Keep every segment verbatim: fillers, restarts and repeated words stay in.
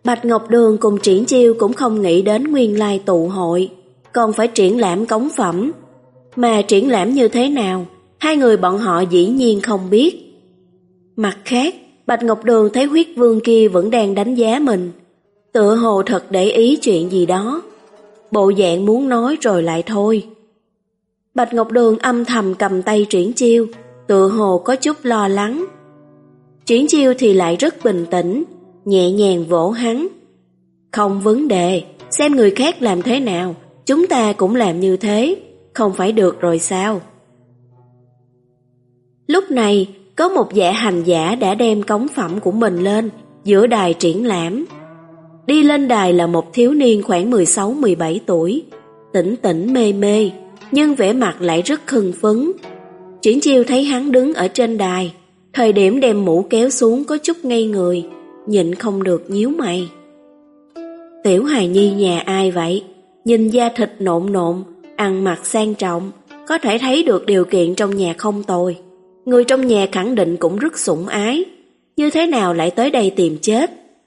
Bạch Ngọc Đường cùng Triển Chiêu cũng không nghĩ đến nguyên lai tụ hội, còn phải triển lãm cống phẩm. Mà triển lãm như thế nào, hai người bọn họ dĩ nhiên không biết. Mặt khác, Bạch Ngọc Đường thấy huyết vương kia vẫn đang đánh giá mình, tựa hồ thật để ý chuyện gì đó. Bộ dạng muốn nói rồi lại thôi. Bạch Ngọc Đường âm thầm cầm tay Triển Chiêu, tựa hồ có chút lo lắng. Triển Chiêu thì lại rất bình tĩnh, nhẹ nhàng vỗ hắn. Không vấn đề, xem người khác làm thế nào, chúng ta cũng làm như thế, không phải được rồi sao? Lúc này, có một dạ hành giả đã đem cống phẩm của mình lên giữa đài triển lãm. Đi lên đài là một thiếu niên khoảng mười sáu mười bảy tuổi, tỉnh tỉnh mê mê, nhưng vẻ mặt lại rất hưng phấn. Triển Chiêu thấy hắn đứng ở trên đài, thời điểm đem mũ kéo xuống có chút ngây người, nhịn không được nhíu mày. Tiểu hài nhi nhà ai vậy? Nhìn da thịt nộn nộn, ăn mặc sang trọng, có thể thấy được điều kiện trong nhà không tồi. Người trong nhà khẳng định cũng rất sủng ái, như thế nào lại tới đây tìm chết?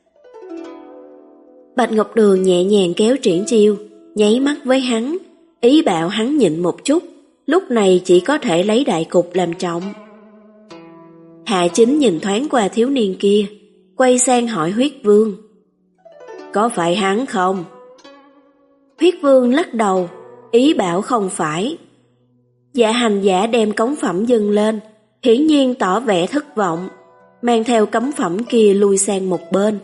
Bạch Ngọc Đường nhẹ nhàng kéo Triển Chiêu, nháy mắt với hắn, ý bảo hắn nhịn một chút, lúc này chỉ có thể lấy đại cục làm trọng. Hạ Chính nhìn thoáng qua thiếu niên kia, quay sang hỏi huyết vương. Có phải hắn không? Huyết vương lắc đầu, ý bảo không phải. Dạ hành giả đem cống phẩm dâng lên, hiển nhiên tỏ vẻ thất vọng, mang theo cống phẩm kia lui sang một bên.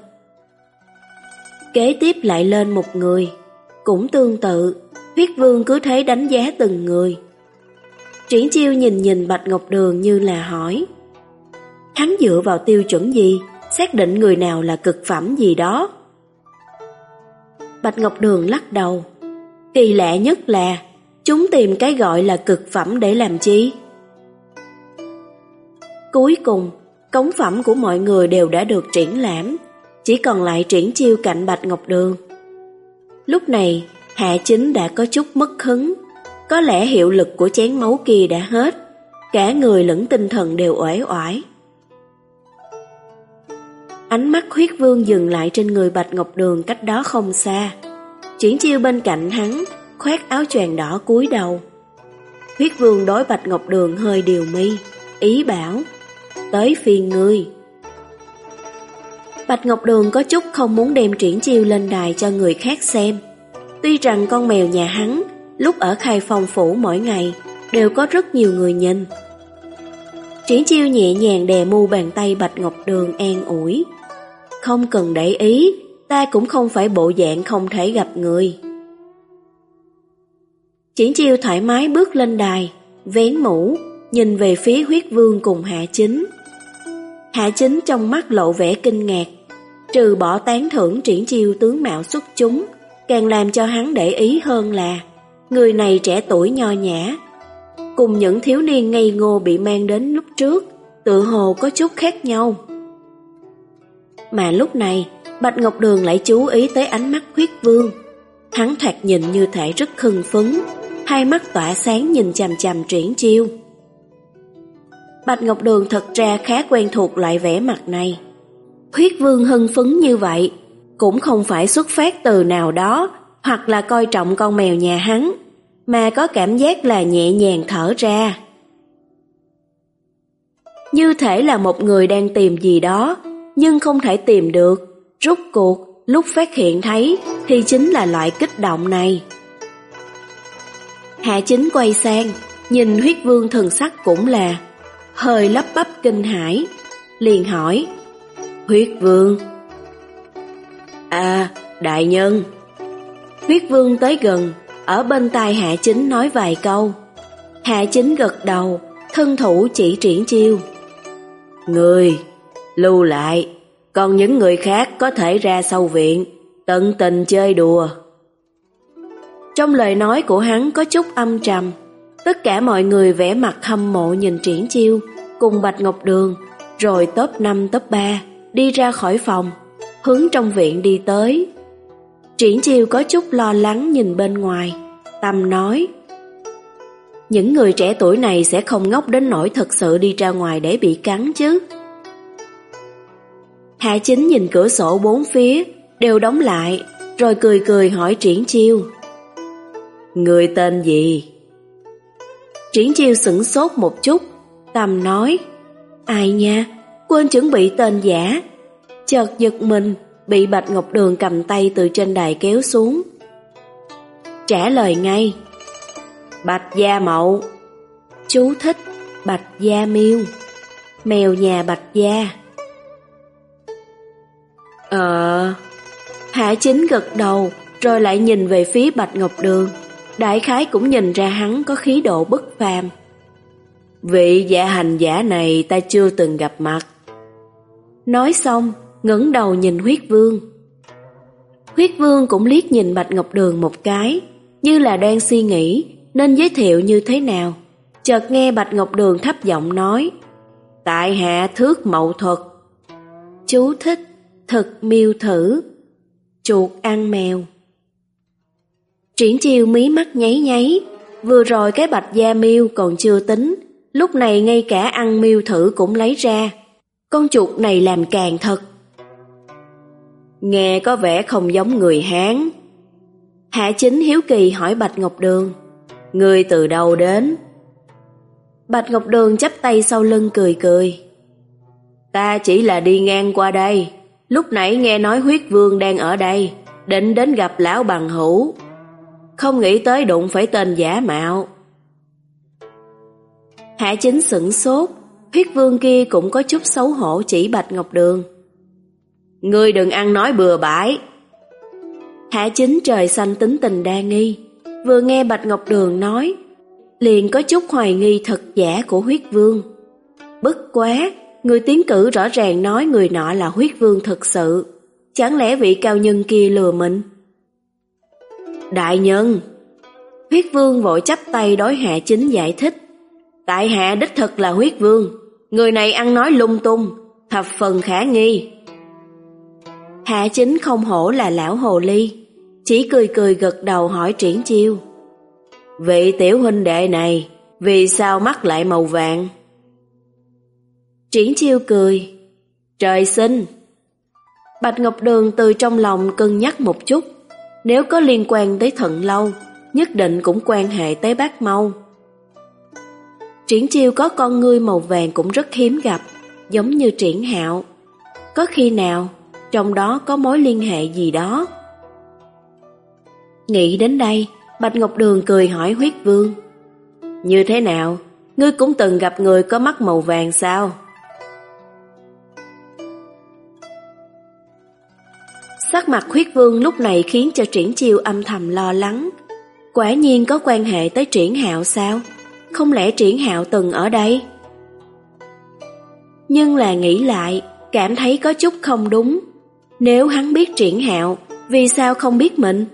Kế tiếp lại lên một người, cũng tương tự, huyết vương cứ thế đánh giá từng người. Triển Chiêu nhìn nhìn Bạch Ngọc Đường như là hỏi. Hắn dựa vào tiêu chuẩn gì, xác định người nào là cực phẩm gì đó? Bạch Ngọc Đường lắc đầu. Kỳ lạ nhất là, chúng tìm cái gọi là cực phẩm để làm chi? Cuối cùng, cống phẩm của mọi người đều đã được triển lãm, chỉ còn lại Triển Chiêu cạnh Bạch Ngọc Đường. Lúc này, Hạ Chính đã có chút mất hứng, có lẽ hiệu lực của chén máu kia đã hết, cả người lẫn tinh thần đều uể oải. Ánh mắt huyết vương dừng lại trên người Bạch Ngọc Đường cách đó không xa. Triển Chiêu bên cạnh hắn, khoác áo choàng đỏ cúi đầu. Huyết vương đối Bạch Ngọc Đường hơi điều mi, ý bảo, tới phiên ngươi. Bạch Ngọc Đường có chút không muốn đem Triển Chiêu lên đài cho người khác xem. Tuy rằng con mèo nhà hắn, lúc ở Khai Phong phủ mỗi ngày, đều có rất nhiều người nhìn. Triển Chiêu nhẹ nhàng đè mu bàn tay Bạch Ngọc Đường an ủi. Không cần để ý, ta cũng không phải bộ dạng không thể gặp người. Triển Chiêu thoải mái bước lên đài, vén mũ, nhìn về phía huyết vương cùng Hạ Chính. Hạ Chính trong mắt lộ vẻ kinh ngạc, trừ bỏ tán thưởng Triển Chiêu tướng mạo xuất chúng, càng làm cho hắn để ý hơn là người này trẻ tuổi nho nhã, cùng những thiếu niên ngây ngô bị mang đến lúc trước, tự hồ có chút khác nhau. Mà lúc này, Bạch Ngọc Đường lại chú ý tới ánh mắt huyết vương. Hắn thoạt nhìn như thể rất hưng phấn, hai mắt tỏa sáng nhìn chằm chằm Triển Chiêu. Bạch Ngọc Đường thật ra khá quen thuộc loại vẻ mặt này. Huyết vương hưng phấn như vậy, cũng không phải xuất phát từ nào đó, hoặc là coi trọng con mèo nhà hắn, mà có cảm giác là nhẹ nhàng thở ra. Như thể là một người đang tìm gì đó, nhưng không thể tìm được. Rốt cuộc, lúc phát hiện thấy, thì chính là loại kích động này. Hạ Chính quay sang, nhìn huyết vương thần sắc cũng là hơi lắp bắp kinh hãi, liền hỏi, huyết vương. À, đại nhân. Huyết vương tới gần, ở bên tai Hạ Chính nói vài câu. Hạ Chính gật đầu, thân thủ chỉ Triển Chiêu. Người, lưu lại, còn những người khác có thể ra sau viện, tận tình chơi đùa. Trong lời nói của hắn có chút âm trầm, tất cả mọi người vẻ mặt hâm mộ nhìn Triển Chiêu cùng Bạch Ngọc Đường, rồi top năm top ba đi ra khỏi phòng, hướng trong viện đi tới. Triển Chiêu có chút lo lắng nhìn bên ngoài, tâm nói, những người trẻ tuổi này sẽ không ngốc đến nỗi thật sự đi ra ngoài để bị cắn chứ. Hạ Chính nhìn cửa sổ bốn phía, đều đóng lại, rồi cười cười hỏi Triển Chiêu. Người tên gì? Triển Chiêu sửng sốt một chút, Tâm nói, ai nha, quên chuẩn bị tên giả. Chợt giật mình, bị Bạch Ngọc Đường cầm tay từ trên đài kéo xuống. Trả lời ngay, Bạch Gia Mậu. Chú thích, Bạch Gia Miêu, mèo nhà Bạch Gia. Ờ... Hạ Chính gật đầu, rồi lại nhìn về phía Bạch Ngọc Đường. Đại khái cũng nhìn ra hắn có khí độ bất phàm. Vị dạ hành giả này ta chưa từng gặp mặt. Nói xong, ngẩng đầu nhìn Huyết Vương. Huyết Vương cũng liếc nhìn Bạch Ngọc Đường một cái, như là đang suy nghĩ nên giới thiệu như thế nào. Chợt nghe Bạch Ngọc Đường thấp giọng nói, tại hạ Thước Mậu Thuật. Chú thích, thực miêu thử, chuột ăn mèo. Triển Chiêu mí mắt nháy nháy, vừa rồi cái Bạch Gia Miêu còn chưa tính, lúc này ngay cả ăn miêu thử cũng lấy ra. Con chuột này làm càng thật. Nghe có vẻ không giống người Hán. Hạ Chính hiếu kỳ hỏi Bạch Ngọc Đường, ngươi từ đâu đến? Bạch Ngọc Đường chắp tay sau lưng cười cười. Ta chỉ là đi ngang qua đây, lúc nãy nghe nói Huyết Vương đang ở đây, định đến gặp lão bằng hữu. Không nghĩ tới đụng phải tên giả mạo. Hạ Chính sửng sốt, Huyết Vương kia cũng có chút xấu hổ chỉ Bạch Ngọc Đường. Ngươi đừng ăn nói bừa bãi. Hạ Chính trời xanh tính tình đa nghi, vừa nghe Bạch Ngọc Đường nói, liền có chút hoài nghi thật giả của Huyết Vương. Bất quá, người tiến cử rõ ràng nói người nọ là Huyết Vương thực sự, chẳng lẽ vị cao nhân kia lừa mình? Đại nhân! Huyết Vương vội chắp tay đối Hạ Chính giải thích, tại hạ đích thực là Huyết Vương, người này ăn nói lung tung, thập phần khả nghi. Hạ Chính không hổ là lão hồ ly, chỉ cười cười gật đầu hỏi Triển Chiêu, vị tiểu huynh đệ này vì sao mắt lại màu vàng? Triển Chiêu cười, trời sinh. Bạch Ngọc Đường từ trong lòng cân nhắc một chút, nếu có liên quan tới Thận Lâu, nhất định cũng quan hệ tới Bác Mâu. Triển Chiêu có con ngươi màu vàng cũng rất hiếm gặp, giống như Triển Hạo. Có khi nào trong đó có mối liên hệ gì đó? Nghĩ đến đây, Bạch Ngọc Đường cười hỏi Huyết Vương, như thế nào, ngươi cũng từng gặp người có mắt màu vàng sao? Sắc mặt Huyết Vương lúc này khiến cho Triển Chiêu âm thầm lo lắng. Quả nhiên có quan hệ tới Triển Hạo sao? Không lẽ Triển Hạo từng ở đây? Nhưng là nghĩ lại, cảm thấy có chút không đúng. Nếu hắn biết Triển Hạo, vì sao không biết mình?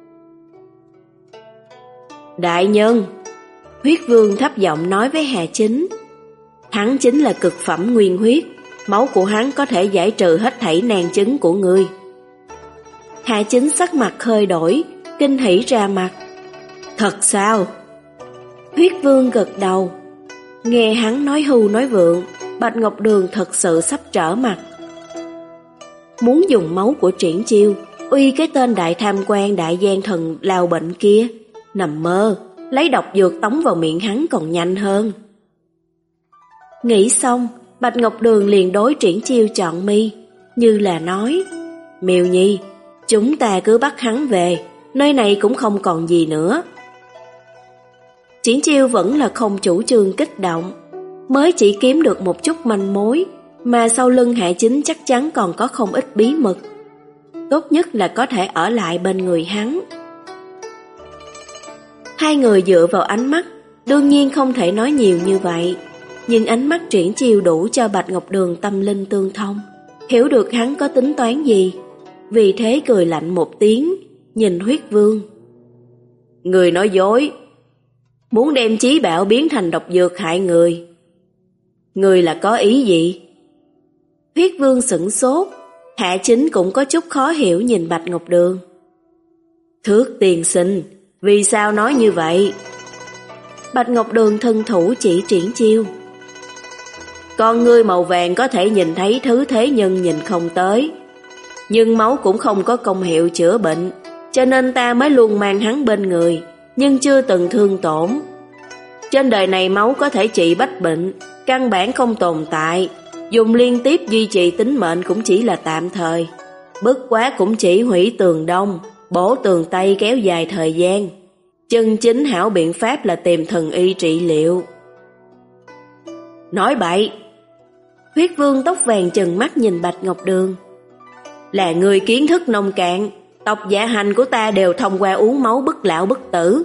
Đại nhân! Huyết Vương thấp giọng nói với Hạ Chính, hắn chính là cực phẩm nguyên huyết, máu của hắn có thể giải trừ hết thảy nan chứng của ngươi. Hạ Chính sắc mặt hơi đổi, kinh hỉ ra mặt. Thật sao? Huyết Vương gật đầu. Nghe hắn nói hưu nói vượng, Bạch Ngọc Đường thật sự sắp trở mặt. Muốn dùng máu của Triển Chiêu uy cái tên đại tham quan đại gian thần lao bệnh kia, nằm mơ, lấy độc dược tống vào miệng hắn còn nhanh hơn. Nghĩ xong, Bạch Ngọc Đường liền đối Triển Chiêu chọn mi, như là nói, Miêu Nhi, chúng ta cứ bắt hắn về, nơi này cũng không còn gì nữa. Triển Chiêu vẫn là không chủ trương kích động, mới chỉ kiếm được một chút manh mối, mà sau lưng Hạ Chính chắc chắn còn có không ít bí mật. Tốt nhất là có thể ở lại bên người hắn. Hai người dựa vào ánh mắt, đương nhiên không thể nói nhiều như vậy, nhưng ánh mắt Triển Chiêu đủ cho Bạch Ngọc Đường tâm linh tương thông, hiểu được hắn có tính toán gì. Vì thế cười lạnh một tiếng, nhìn Huyết Vương. Người nói dối, muốn đem chí bảo biến thành độc dược hại người. Người là có ý gì? Huyết Vương sửng sốt, Hạ Chính cũng có chút khó hiểu nhìn Bạch Ngọc Đường. Thước tiên sinh, vì sao nói như vậy? Bạch Ngọc Đường thân thủ chỉ Triển Chiêu. Con ngươi màu vàng có thể nhìn thấy thứ thế nhân nhìn không tới. nhưng máu cũng không có công hiệu chữa bệnh, cho nên ta mới luôn mang hắn bên người, nhưng chưa từng thương tổn. Trên đời này máu có thể trị bách bệnh, căn bản không tồn tại, dùng liên tiếp duy trì tính mệnh cũng chỉ là tạm thời. Bất quá cũng chỉ hủy tường đông, bổ tường tây kéo dài thời gian. Chân chính hảo biện pháp là tìm thần y trị liệu. Nói bậy! Huyết Vương tóc vàng trừng mắt nhìn Bạch Ngọc Đường. Là người kiến thức nông cạn, tộc dạ hành của ta đều thông qua uống máu bất lão bất tử.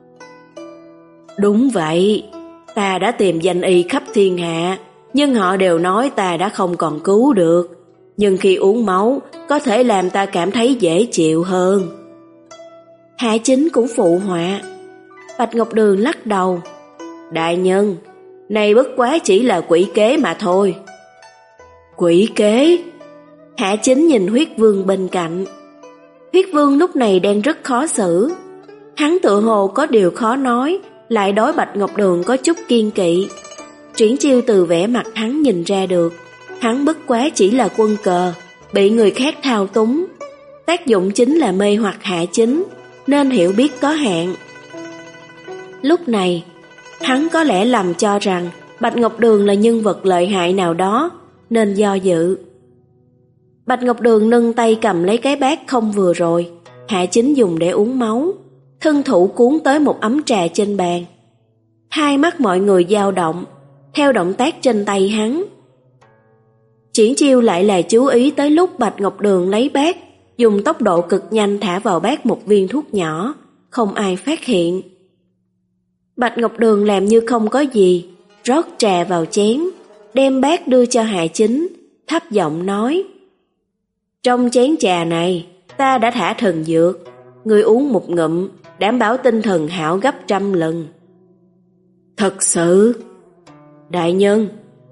Đúng vậy, ta đã tìm danh y khắp thiên hạ, nhưng họ đều nói ta đã không còn cứu được. Nhưng khi uống máu, có thể làm ta cảm thấy dễ chịu hơn. Hạ Chính cũng phụ họa. Bạch Ngọc Đường lắc đầu. Đại nhân, này bất quá chỉ là quỷ kế mà thôi. Quỷ kế? Hạ Chính nhìn Huyết Vương bên cạnh. Huyết Vương lúc này đang rất khó xử. Hắn tựa hồ có điều khó nói, lại đối Bạch Ngọc Đường có chút kiên kỵ. Triển Chiêu từ vẻ mặt hắn nhìn ra được, hắn bất quá chỉ là quân cờ, bị người khác thao túng. Tác dụng chính là mê hoặc Hạ Chính, nên hiểu biết có hạn. Lúc này, hắn có lẽ lầm cho rằng Bạch Ngọc Đường là nhân vật lợi hại nào đó, nên do dự. Bạch Ngọc Đường nâng tay cầm lấy cái bát không vừa rồi Hạ Chính dùng để uống máu, thân thủ cuốn tới một ấm trà trên bàn. Hai mắt mọi người dao động theo động tác trên tay hắn. Triển Chiêu lại là chú ý tới lúc Bạch Ngọc Đường lấy bát, dùng tốc độ cực nhanh thả vào bát một viên thuốc nhỏ, không ai phát hiện. Bạch Ngọc Đường làm như không có gì, rót trà vào chén, đem bát đưa cho Hạ Chính, thấp giọng nói: Trong chén trà này, ta đã thả thần dược, ngươi uống một ngụm, đảm bảo tinh thần hảo gấp trăm lần. Thật sự? Đại nhân.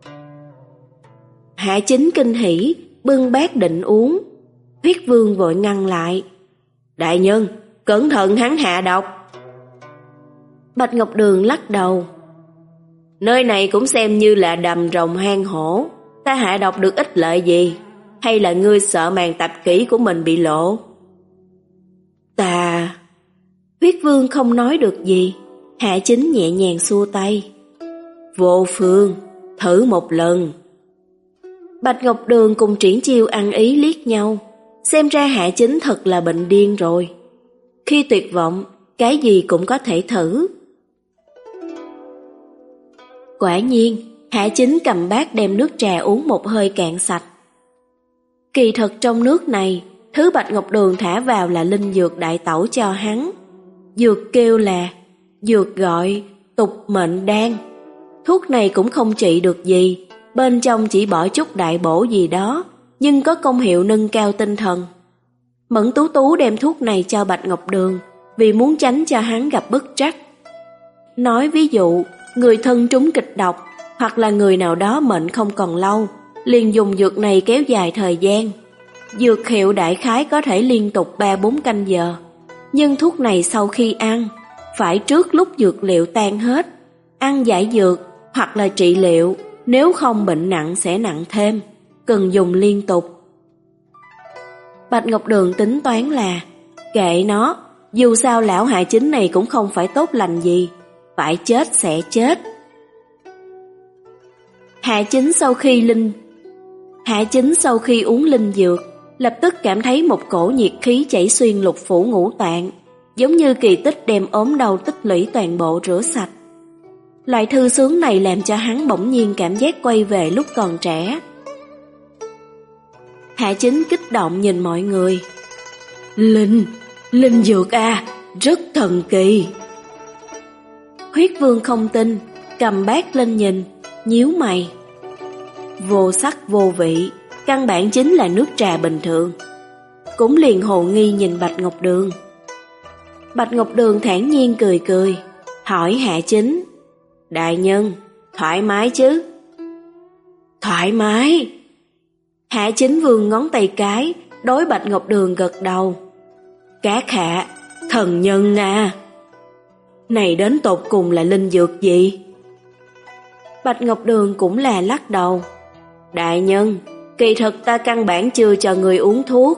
Hạ Chính kinh hỉ, bưng bát định uống. Huyết Vương vội ngăn lại. Đại nhân, cẩn thận hắn hạ độc. Bạch Ngọc Đường lắc đầu. Nơi này cũng xem như là đầm rồng hang hổ, ta hạ độc được ích lợi gì? Hay là ngươi sợ màn tập kỹ của mình bị lộ? Ta... Huyết Vương không nói được gì. Hạ Chính nhẹ nhàng xua tay. Vô phương, thử một lần. Bạch Ngọc Đường cùng Triển Chiêu ăn ý liếc nhau. Xem ra Hạ Chính thật là bệnh điên rồi. Khi tuyệt vọng, cái gì cũng có thể thử. Quả nhiên, Hạ Chính cầm bát đem nước trà uống một hơi cạn sạch. Kỳ thật trong nước này, thứ Bạch Ngọc Đường thả vào là linh dược đại tẩu cho hắn. Dược kêu là dược gọi tục mệnh đan. Thuốc này cũng không trị được gì, bên trong chỉ bỏ chút đại bổ gì đó, nhưng có công hiệu nâng cao tinh thần. Mẫn Tú Tú đem thuốc này cho Bạch Ngọc Đường, vì muốn tránh cho hắn gặp bất trắc. Nói ví dụ, người thân trúng kịch độc, hoặc là người nào đó mệnh không còn lâu, liền dùng dược này kéo dài thời gian. Dược hiệu đại khái có thể liên tục ba bốn canh giờ, nhưng thuốc này sau khi ăn, phải trước lúc dược liệu tan hết, ăn giải dược hoặc là trị liệu, nếu không bệnh nặng sẽ nặng thêm, cần dùng liên tục. Bạch Ngọc Đường tính toán là, kệ nó, dù sao lão Hạ Chính này cũng không phải tốt lành gì, phải chết sẽ chết. Hạ Chính sau khi linh Hạ Chính sau khi uống linh dược, lập tức cảm thấy một cổ nhiệt khí chảy xuyên lục phủ ngũ tạng, giống như kỳ tích đem ốm đau tích lũy toàn bộ rửa sạch. Loại thư sướng này làm cho hắn bỗng nhiên cảm giác quay về lúc còn trẻ. Hạ Chính kích động nhìn mọi người. Linh, linh dược à, rất thần kỳ. Huyết Vương không tin, cầm bát lên nhìn, nhíu mày. Vô sắc vô vị, căn bản chính là nước trà bình thường. Cũng liền hồ nghi nhìn Bạch Ngọc Đường. Bạch Ngọc Đường thản nhiên cười cười, hỏi Hạ Chính: Đại nhân, thoải mái chứ? Thoải mái. Hạ Chính vươn ngón tay cái, đối Bạch Ngọc Đường gật đầu. Các hạ, thần nhân à. Này đến tột cùng là linh dược gì? Bạch Ngọc Đường cũng là lắc đầu. Đại nhân, Kỳ thực ta căn bản chưa cho người uống thuốc.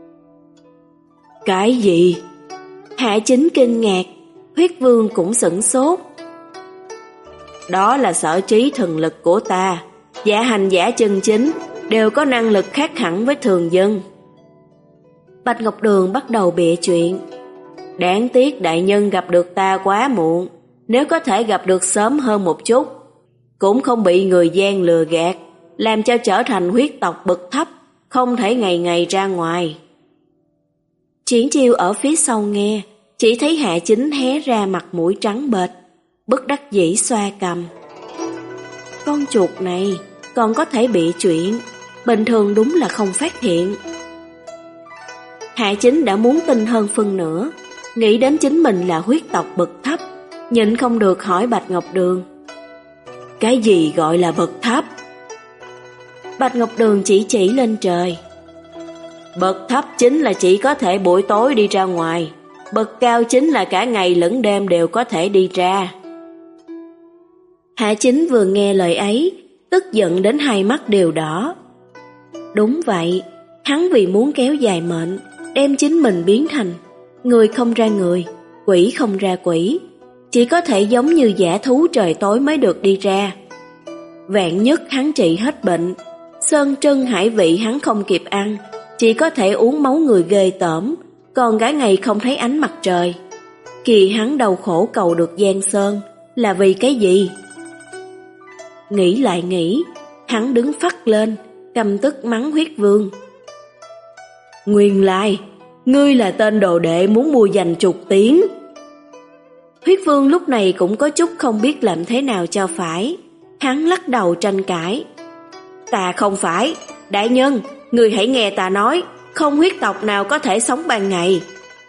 Cái gì? Hạ Chính kinh ngạc, Huyết Vương cũng sửng sốt. Đó là sở trí thần lực của ta, giả hành giả chân chính đều có năng lực khác hẳn với thường dân. Bạch Ngọc Đường bắt đầu bịa chuyện. Đáng tiếc đại nhân gặp được ta quá muộn, nếu có thể gặp được sớm hơn một chút, cũng không bị người gian lừa gạt, làm cho trở thành huyết tộc bậc thấp, không thể ngày ngày ra ngoài. Triển Chiêu ở phía sau nghe, chỉ thấy Hạ Chính hé ra mặt mũi trắng bệch, bất đắc dĩ xoa cằm. Con chuột này còn có thể bị chuyện, bình thường đúng là không phát hiện. Hạ Chính đã muốn tin hơn phân nửa, nghĩ đến chính mình là huyết tộc bậc thấp, nhịn không được hỏi Bạch Ngọc Đường. Cái gì gọi là bậc thấp? Bạch Ngọc Đường chỉ chỉ lên trời. Bậc thấp chính là chỉ có thể buổi tối đi ra ngoài, bậc cao chính là cả ngày lẫn đêm đều có thể đi ra. Hạ Chính vừa nghe lời ấy, tức giận đến hai mắt đều đỏ. Đúng vậy, hắn vì muốn kéo dài mệnh, đem chính mình biến thành người không ra người, quỷ không ra quỷ, chỉ có thể giống như dã thú trời tối mới được đi ra. Vạn nhất hắn trị hết bệnh, sơn trân hải vị hắn không kịp ăn, chỉ có thể uống máu người ghê tởm, còn cả ngày không thấy ánh mặt trời. Kỳ hắn đau khổ cầu được Giang Sơn là vì cái gì? Nghĩ lại nghĩ, hắn đứng phắt lên, căm tức mắng Huyết Vương. Nguyên lai, ngươi là tên đồ đệ muốn mua giành trục tiếng. Huyết Vương lúc này cũng có chút không biết làm thế nào cho phải. Hắn lắc đầu tranh cãi. Ta không phải, đại nhân, ngươi hãy nghe ta nói, không huyết tộc nào có thể sống ban ngày.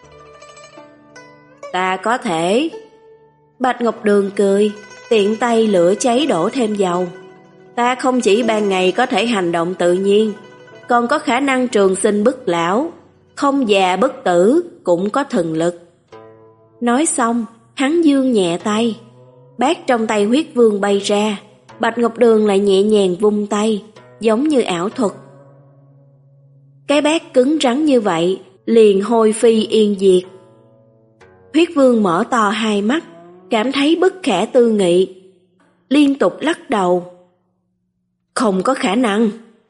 Ta có thể. Bạch Ngọc Đường cười, tiện tay lửa cháy đổ thêm dầu. Ta không chỉ ban ngày có thể hành động tự nhiên, còn có khả năng trường sinh bất lão, không già bất tử, cũng có thần lực. Nói xong, hắn giương nhẹ tay, bát trong tay Huyết Vương bay ra, Bạch Ngọc Đường lại nhẹ nhàng vung tay, giống như ảo thuật. Cái bát cứng rắn như vậy, liền hôi phi yên diệt. Huyết Vương mở to hai mắt, cảm thấy bất khả tư nghị, liên tục lắc đầu. Không có khả năng.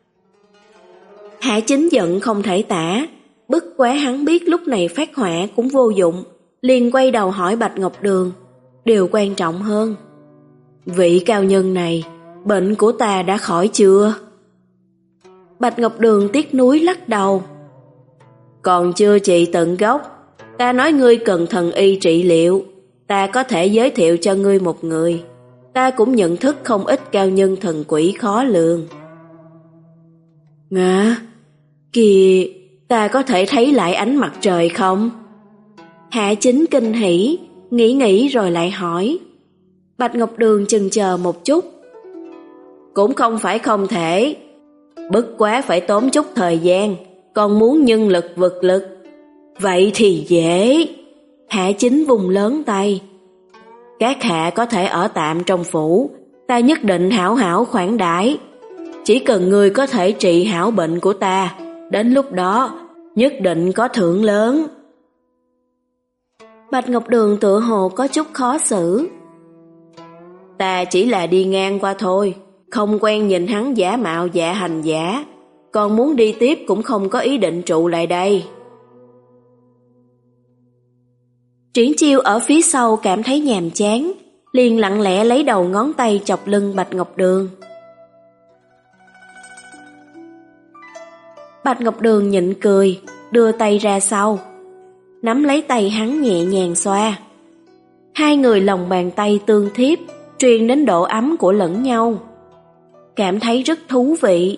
Hạ Chính giận không thể tả, bất quá hắn biết lúc này phát hỏa cũng vô dụng, liền quay đầu hỏi Bạch Ngọc Đường. Điều quan trọng hơn, vị cao nhân này, bệnh của ta đã khỏi chưa? Bạch Ngọc Đường tiếc nuối lắc đầu. Còn chưa trị tận gốc, ta nói ngươi cần thần y trị liệu, ta có thể giới thiệu cho ngươi một người. Ta cũng nhận thức không ít cao nhân thần quỷ khó lường. Ngã, kìa, ta có thể thấy lại ánh mặt trời không? Hạ Chính kinh hỉ, nghĩ nghĩ rồi lại hỏi. Bạch Ngọc Đường chần chờ một chút. Cũng không phải không thể, bất quá phải tốn chút thời gian, còn muốn nhân lực vật lực. Vậy thì dễ. Hạ Chính vùng lớn tay. Các hạ có thể ở tạm trong phủ, ta nhất định hảo hảo khoản đãi. Chỉ cần người có thể trị hảo bệnh của ta, đến lúc đó nhất định có thưởng lớn. Bạch Ngọc Đường tựa hồ có chút khó xử. Ta chỉ là đi ngang qua thôi, không quen nhìn hắn giả mạo giả hành giả, còn muốn đi tiếp cũng không có ý định trụ lại đây. Triển Chiêu ở phía sau cảm thấy nhàm chán, liền lặng lẽ lấy đầu ngón tay chọc lưng Bạch Ngọc Đường. Bạch Ngọc Đường nhịn cười, đưa tay ra sau, nắm lấy tay hắn nhẹ nhàng xoa. Hai người lòng bàn tay tương thiếp, truyền đến độ ấm của lẫn nhau, cảm thấy rất thú vị.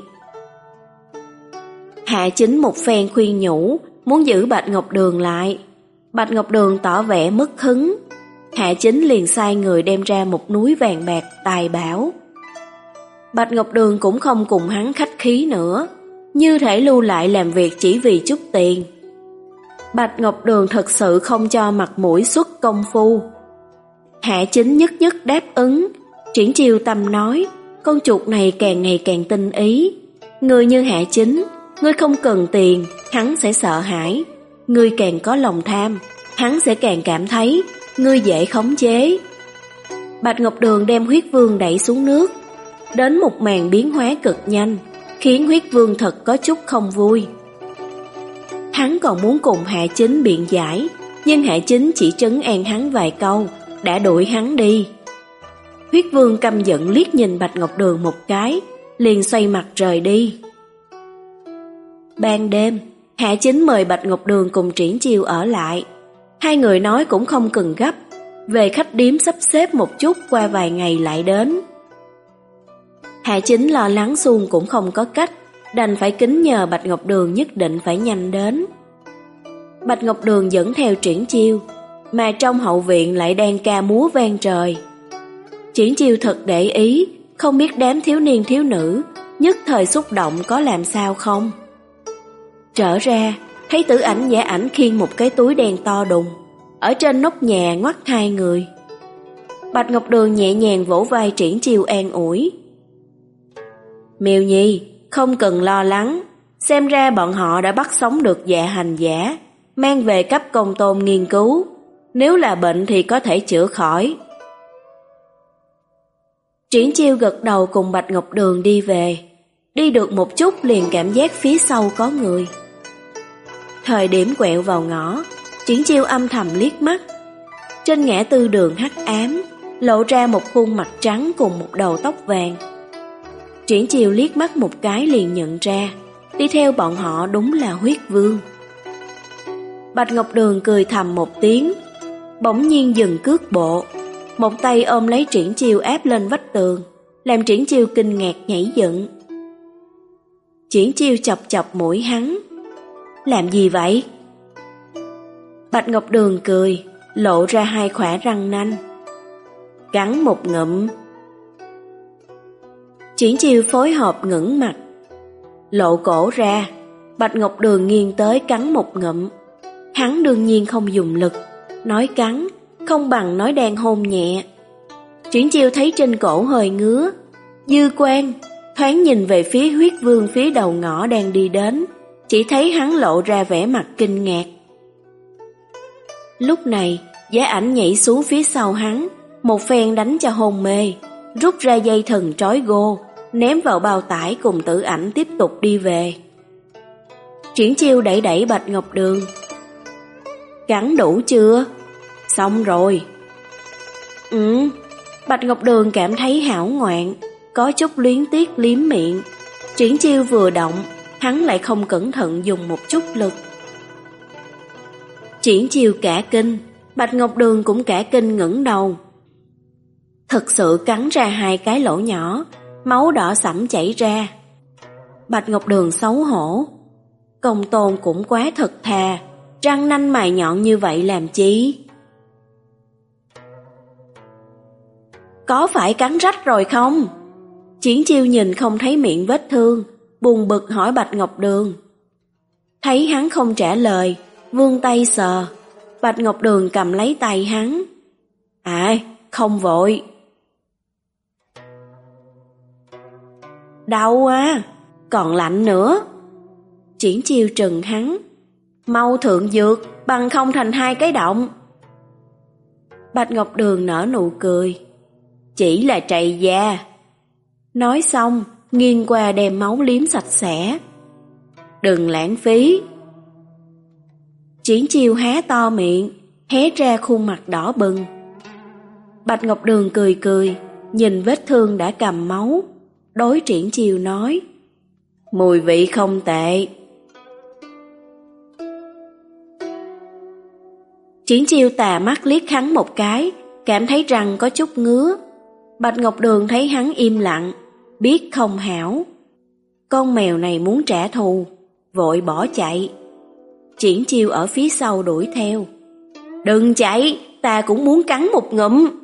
Hạ Chính một phen khuyên nhủ, muốn giữ Bạch Ngọc Đường lại. Bạch Ngọc Đường tỏ vẻ mất hứng. Hạ Chính liền sai người đem ra một núi vàng bạc tài bảo. Bạch Ngọc Đường cũng không cùng hắn khách khí nữa, như thể lưu lại làm việc chỉ vì chút tiền. Bạch Ngọc Đường thật sự không cho mặt mũi xuất công phu. Hạ Chính nhất nhất đáp ứng. Triển Chiêu tâm nói, con chuột này càng ngày càng tinh ý, Người như Hạ Chính, ngươi không cần tiền, hắn sẽ sợ hãi. Ngươi càng có lòng tham, hắn sẽ càng cảm thấy ngươi dễ khống chế. Bạch Ngọc Đường đem huyết vương đẩy xuống nước. Đến một màn biến hóa cực nhanh, khiến huyết vương thật có chút không vui. Hắn còn muốn cùng Hạ Chính biện giải, nhưng Hạ Chính chỉ trấn an hắn vài câu, đã đuổi hắn đi. Huyết vương căm giận liếc nhìn Bạch Ngọc Đường một cái, liền xoay mặt rời đi. Ban đêm, Hạ Chính mời Bạch Ngọc Đường cùng Triển Chiêu ở lại. Hai người nói cũng không cần gấp, về khách điếm sắp xếp một chút, qua vài ngày lại đến. Hạ Chính lo lắng suông cũng không có cách, đành phải kính nhờ Bạch Ngọc Đường nhất định phải nhanh đến. Bạch Ngọc Đường dẫn theo Triển Chiêu, mà trong hậu viện lại đang ca múa vang trời. Triển Chiêu thật để ý, không biết đám thiếu niên thiếu nữ nhất thời xúc động có làm sao không. Trở ra, thấy Tử Ảnh Giả Ảnh khiêng một cái túi đen to đùng, ở trên nóc nhà ngoắt hai người. Bạch Ngọc Đường nhẹ nhàng vỗ vai Triển Chiêu an ủi. Miêu Nhi, không cần lo lắng, xem ra bọn họ đã bắt sống được Dạ Hành Giả, mang về cấp công tôn nghiên cứu, nếu là bệnh thì có thể chữa khỏi. Triển Chiêu gật đầu cùng Bạch Ngọc Đường đi về, đi được một chút liền cảm giác phía sau có người. Thời điểm quẹo vào ngõ, Triển Chiêu âm thầm liếc mắt. Trên ngã tư đường hắc ám, lộ ra một khuôn mặt trắng cùng một đầu tóc vàng. Triển Chiêu liếc mắt một cái liền nhận ra, đi theo bọn họ đúng là huyết vương. Bạch Ngọc Đường cười thầm một tiếng, bỗng nhiên dừng cước bộ, một tay ôm lấy Triển Chiêu áp lên vách tường, làm Triển Chiêu kinh ngạc nhảy dựng. Triển Chiêu chọc chọc mũi hắn. Làm gì vậy? Bạch Ngọc Đường cười, lộ ra hai khỏa răng nanh. Cắn một ngụm. Triển Chiêu phối hợp ngẩng mặt, lộ cổ ra. Bạch Ngọc Đường nghiêng tới cắn một ngụm. Hắn đương nhiên không dùng lực, nói cắn không bằng nói đang hôn nhẹ. Triển Chiêu thấy trên cổ hơi ngứa, dư quan thoáng nhìn về phía huyết vương phía đầu ngõ đang đi đến, chỉ thấy hắn lộ ra vẻ mặt kinh ngạc. Lúc này, Giả Ảnh nhảy xuống phía sau hắn, một phen đánh cho hôn mê, rút ra dây thừng trói gô, ném vào bao tải cùng Tử Ảnh tiếp tục đi về. Triển Chiêu đẩy đẩy Bạch Ngọc Đường. Cắn đủ chưa? Xong rồi. Ừ, Bạch Ngọc Đường cảm thấy hảo ngoạn, có chút luyến tiếc liếm miệng. Triển Chiêu vừa động, hắn lại không cẩn thận dùng một chút lực. Triển Chiêu cả kinh, Bạch Ngọc Đường cũng cả kinh ngẩng đầu. Thực sự cắn ra hai cái lỗ nhỏ, máu đỏ sẫm chảy ra. Bạch Ngọc Đường xấu hổ. Công tôn cũng quá thật thà, răng nanh mày nhọn như vậy làm chi? Có phải cắn rách rồi không? Triển Chiêu nhìn không thấy miệng vết thương, buồn bực hỏi Bạch Ngọc Đường. Thấy hắn không trả lời, vươn tay sờ. Bạch Ngọc Đường cầm lấy tay hắn. À, không vội. Đau à, còn lạnh nữa. Triển Chiêu trừng hắn. Mau thượng dược, bằng không thành hai cái động. Bạch Ngọc Đường nở nụ cười. Chỉ là trầy da. Nói xong, nghiêng qua đem máu liếm sạch sẽ. Đừng lãng phí. Triển Chiêu há to miệng, hé ra khuôn mặt đỏ bừng. Bạch Ngọc Đường cười cười, nhìn vết thương đã cầm máu, đối Triển Chiêu nói. Mùi vị không tệ. Triển Chiêu tà mắt liếc hắn một cái, cảm thấy răng có chút ngứa. Bạch Ngọc Đường thấy hắn im lặng, biết không hảo. Con mèo này muốn trả thù, vội bỏ chạy. Triển Chiêu ở phía sau đuổi theo. Đừng chạy, ta cũng muốn cắn một ngụm.